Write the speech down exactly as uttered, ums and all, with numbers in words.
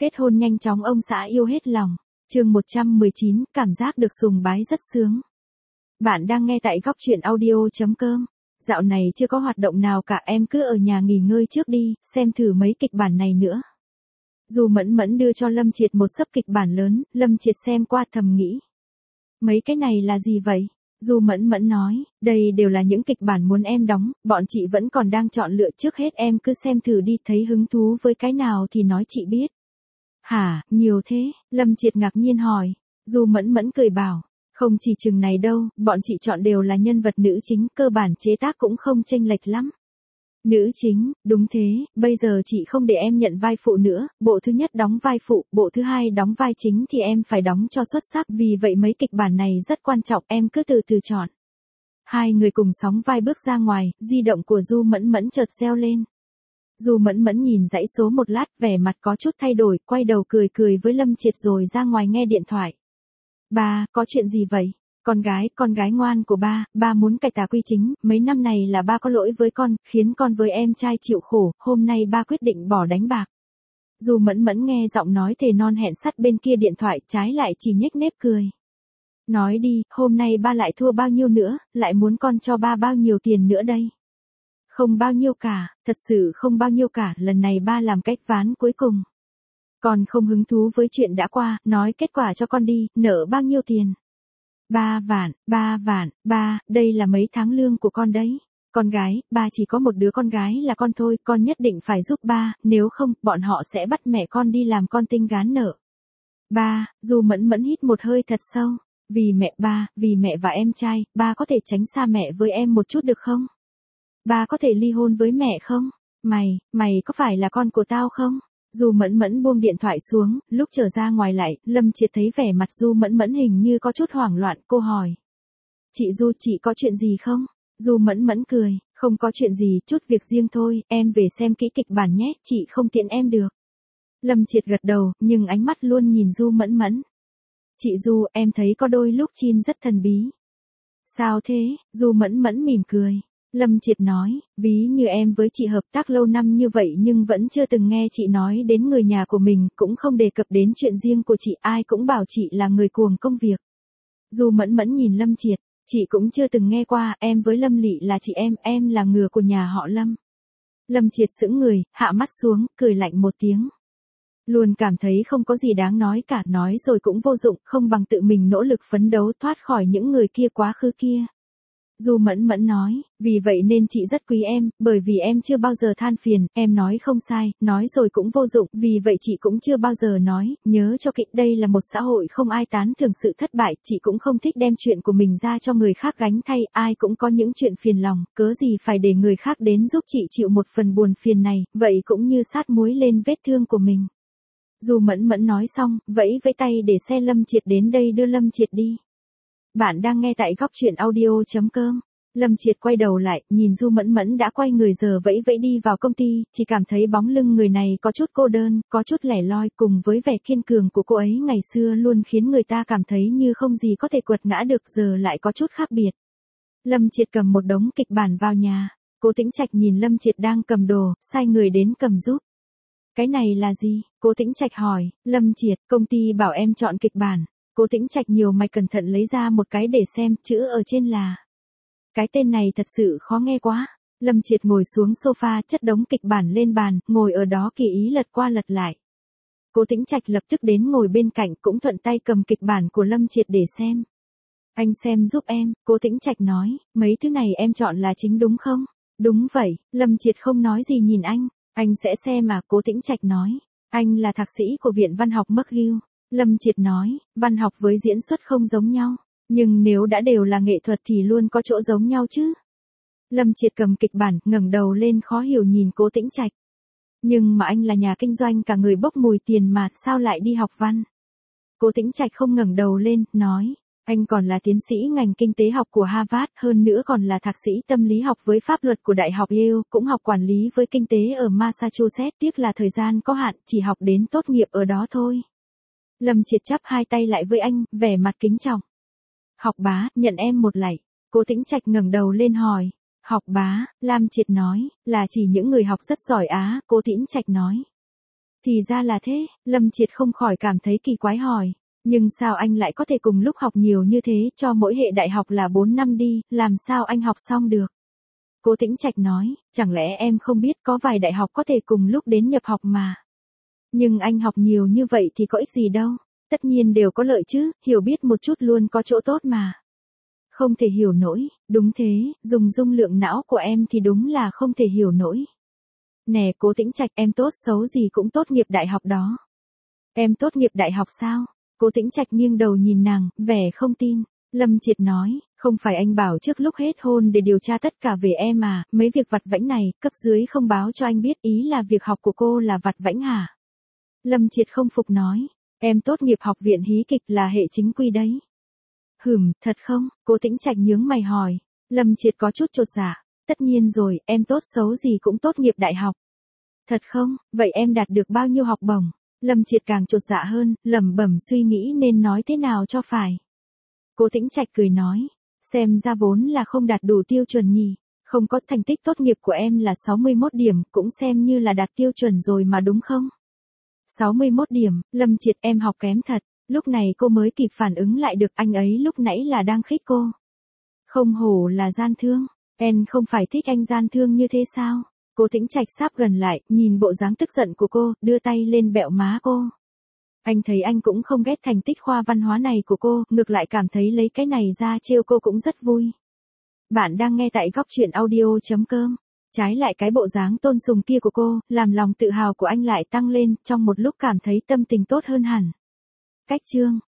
Kết hôn nhanh chóng ông xã yêu hết lòng. Chương một trăm mười chín, cảm giác được sùng bái rất sướng. Bạn đang nghe tại góc truyện audio chấm com. Dạo này chưa có hoạt động nào cả, em cứ ở nhà nghỉ ngơi trước đi, xem thử mấy kịch bản này nữa. Dù Mẫn Mẫn đưa cho Lâm Triệt một xấp kịch bản lớn, Lâm Triệt xem qua thầm nghĩ. Mấy cái này là gì vậy? Dù Mẫn Mẫn nói, đây đều là những kịch bản muốn em đóng, bọn chị vẫn còn đang chọn lựa, trước hết em cứ xem thử đi, thấy hứng thú với cái nào thì nói chị biết. Hả, nhiều thế? Lâm Triệt ngạc nhiên hỏi. Dù Mẫn Mẫn cười bảo, không chỉ chừng này đâu, bọn chị chọn đều là nhân vật nữ chính, cơ bản chế tác cũng không chênh lệch lắm. Nữ chính, đúng thế, bây giờ chị không để em nhận vai phụ nữa, bộ thứ nhất đóng vai phụ, bộ thứ hai đóng vai chính thì em phải đóng cho xuất sắc, vì vậy mấy kịch bản này rất quan trọng, em cứ từ từ chọn. Hai người cùng sóng vai bước ra ngoài, di động của Du Mẫn Mẫn chợt reo lên. Du Mẫn Mẫn nhìn dãy số một lát, vẻ mặt có chút thay đổi, quay đầu cười cười với Lâm Triệt rồi ra ngoài nghe điện thoại. Ba, có chuyện gì vậy? Con gái, con gái ngoan của ba, ba muốn cải tà quy chính, mấy năm này là ba có lỗi với con, khiến con với em trai chịu khổ, hôm nay ba quyết định bỏ đánh bạc. Du Mẫn Mẫn nghe giọng nói thề non hẹn sắt bên kia điện thoại, trái lại chỉ nhếch mép cười. Nói đi, hôm nay ba lại thua bao nhiêu nữa, lại muốn con cho ba bao nhiêu tiền nữa đây? Không bao nhiêu cả, thật sự không bao nhiêu cả, lần này ba làm cách ván cuối cùng. Con không hứng thú với chuyện đã qua, nói kết quả cho con đi, nợ bao nhiêu tiền? Ba vạn, ba vạn, ba, đây là mấy tháng lương của con đấy. Con gái, ba chỉ có một đứa con gái là con thôi, con nhất định phải giúp ba, nếu không, bọn họ sẽ bắt mẹ con đi làm con tinh gán nợ. Ba, Du Mẫn Mẫn hít một hơi thật sâu, vì mẹ ba, vì mẹ và em trai, ba có thể tránh xa mẹ với em một chút được không? Ba có thể ly hôn với mẹ không? Mày, mày có phải là con của tao không? Du Mẫn Mẫn buông điện thoại xuống, lúc trở ra ngoài lại, Lâm Triệt thấy vẻ mặt Du Mẫn Mẫn hình như có chút hoảng loạn, cô hỏi. Chị Du, chị có chuyện gì không? Du Mẫn Mẫn cười, không có chuyện gì, chút việc riêng thôi, em về xem kỹ kịch bản nhé, chị không tiện em được. Lâm Triệt gật đầu, nhưng ánh mắt luôn nhìn Du Mẫn Mẫn. Chị Du, em thấy có đôi lúc Chin rất thần bí. Sao thế? Du Mẫn Mẫn mỉm cười. Lâm Triệt nói, ví như em với chị hợp tác lâu năm như vậy nhưng vẫn chưa từng nghe chị nói đến người nhà của mình, cũng không đề cập đến chuyện riêng của chị, ai cũng bảo chị là người cuồng công việc. Du Mẫn Mẫn nhìn Lâm Triệt, chị cũng chưa từng nghe qua, em với Lâm Lị là chị em, em là ngừa của nhà họ Lâm. Lâm Triệt sững người, hạ mắt xuống, cười lạnh một tiếng. Luôn cảm thấy không có gì đáng nói cả, nói rồi cũng vô dụng, không bằng tự mình nỗ lực phấn đấu thoát khỏi những người kia quá khứ kia. Du Mẫn Mẫn nói, vì vậy nên chị rất quý em, bởi vì em chưa bao giờ than phiền, em nói không sai, nói rồi cũng vô dụng, vì vậy chị cũng chưa bao giờ nói, nhớ cho kỹ, đây là một xã hội không ai tán thưởng sự thất bại, chị cũng không thích đem chuyện của mình ra cho người khác gánh thay, ai cũng có những chuyện phiền lòng, cớ gì phải để người khác đến giúp chị chịu một phần buồn phiền này, vậy cũng như sát muối lên vết thương của mình. Du Mẫn Mẫn nói xong, vẫy vẫy tay để xe Lâm Triệt đến đây đưa Lâm Triệt đi. Bạn đang nghe tại góc truyện audio chấm com. Lâm Triệt quay đầu lại, nhìn Du Mẫn Mẫn đã quay người giờ vẫy vẫy đi vào công ty, chỉ cảm thấy bóng lưng người này có chút cô đơn, có chút lẻ loi, cùng với vẻ kiên cường của cô ấy ngày xưa luôn khiến người ta cảm thấy như không gì có thể quật ngã được, giờ lại có chút khác biệt. Lâm Triệt cầm một đống kịch bản vào nhà, Cố Tĩnh Trạch nhìn Lâm Triệt đang cầm đồ, sai người đến cầm giúp. Cái này là gì? Cố Tĩnh Trạch hỏi. Lâm Triệt, công ty bảo em chọn kịch bản. Cố Tĩnh Trạch nhiều mày cẩn thận lấy ra một cái để xem, chữ ở trên là. Cái tên này thật sự khó nghe quá. Lâm Triệt ngồi xuống sofa, chất đống kịch bản lên bàn, ngồi ở đó kỳ ý lật qua lật lại. Cố Tĩnh Trạch lập tức đến ngồi bên cạnh, cũng thuận tay cầm kịch bản của Lâm Triệt để xem. Anh xem giúp em, Cố Tĩnh Trạch nói, mấy thứ này em chọn là chính đúng không? Đúng vậy, Lâm Triệt không nói gì nhìn anh, anh sẽ xem mà, Cố Tĩnh Trạch nói. Anh là thạc sĩ của Viện Văn học McGill. Lâm Triệt nói, văn học với diễn xuất không giống nhau, nhưng nếu đã đều là nghệ thuật thì luôn có chỗ giống nhau chứ. Lâm Triệt cầm kịch bản, ngẩng đầu lên khó hiểu nhìn Cố Tĩnh Trạch. Nhưng mà anh là nhà kinh doanh, cả người bốc mùi tiền mà, sao lại đi học văn? Cố Tĩnh Trạch không ngẩng đầu lên, nói, anh còn là tiến sĩ ngành kinh tế học của Harvard, hơn nữa còn là thạc sĩ tâm lý học với pháp luật của Đại học Yale, cũng học quản lý với kinh tế ở Massachusetts, tiếc là thời gian có hạn, chỉ học đến tốt nghiệp ở đó thôi. Lâm Triệt chắp hai tay lại với anh, vẻ mặt kính trọng. Học bá, nhận em một lạy. Cố Tĩnh Trạch ngẩng đầu lên hỏi. Học bá, Lâm Triệt nói, là chỉ những người học rất giỏi á, Cố Tĩnh Trạch nói. Thì ra là thế, Lâm Triệt không khỏi cảm thấy kỳ quái hỏi. Nhưng sao anh lại có thể cùng lúc học nhiều như thế, cho mỗi hệ đại học là bốn năm đi, làm sao anh học xong được? Cố Tĩnh Trạch nói, chẳng lẽ em không biết có vài đại học có thể cùng lúc đến nhập học mà. Nhưng anh học nhiều như vậy thì có ích gì đâu, tất nhiên đều có lợi chứ, hiểu biết một chút luôn có chỗ tốt mà. Không thể hiểu nổi, đúng thế, dùng dung lượng não của em thì đúng là không thể hiểu nổi. Nè Cố Tĩnh Trạch, em tốt xấu gì cũng tốt nghiệp đại học đó. Em tốt nghiệp đại học sao? Cố Tĩnh Trạch nghiêng đầu nhìn nàng, vẻ không tin. Lâm Triệt nói, không phải anh bảo trước lúc hết hôn để điều tra tất cả về em à, mấy việc vặt vãnh này, cấp dưới không báo cho anh biết, ý là việc học của cô là vặt vãnh hả? Lâm Triệt không phục nói, em tốt nghiệp học viện hí kịch là hệ chính quy đấy. Hừm, thật không? Cố Tĩnh Trạch nhướng mày hỏi. Lâm Triệt có chút chột dạ, tất nhiên rồi, em tốt xấu gì cũng tốt nghiệp đại học. Thật không? Vậy em đạt được bao nhiêu học bổng? Lâm Triệt càng chột dạ hơn, lẩm bẩm suy nghĩ nên nói thế nào cho phải. Cố Tĩnh Trạch cười nói, xem ra vốn là không đạt đủ tiêu chuẩn nhỉ, không có thành tích tốt nghiệp của em là sáu mươi mốt điểm, cũng xem như là đạt tiêu chuẩn rồi mà đúng không? sáu mươi mốt điểm, Lâm Triệt em học kém thật, lúc này cô mới kịp phản ứng lại được anh ấy lúc nãy là đang khích cô. Không hổ là gian thương, em không phải thích anh gian thương như thế sao? Cố Tĩnh Trạch sáp gần lại, nhìn bộ dáng tức giận của cô, đưa tay lên bẹo má cô. Anh thấy anh cũng không ghét thành tích khoa văn hóa này của cô, ngược lại cảm thấy lấy cái này ra trêu cô cũng rất vui. Bạn đang nghe tại góc truyện audio.com. Trái lại cái bộ dáng tôn sùng kia của cô, làm lòng tự hào của anh lại tăng lên, trong một lúc cảm thấy tâm tình tốt hơn hẳn. Cách chương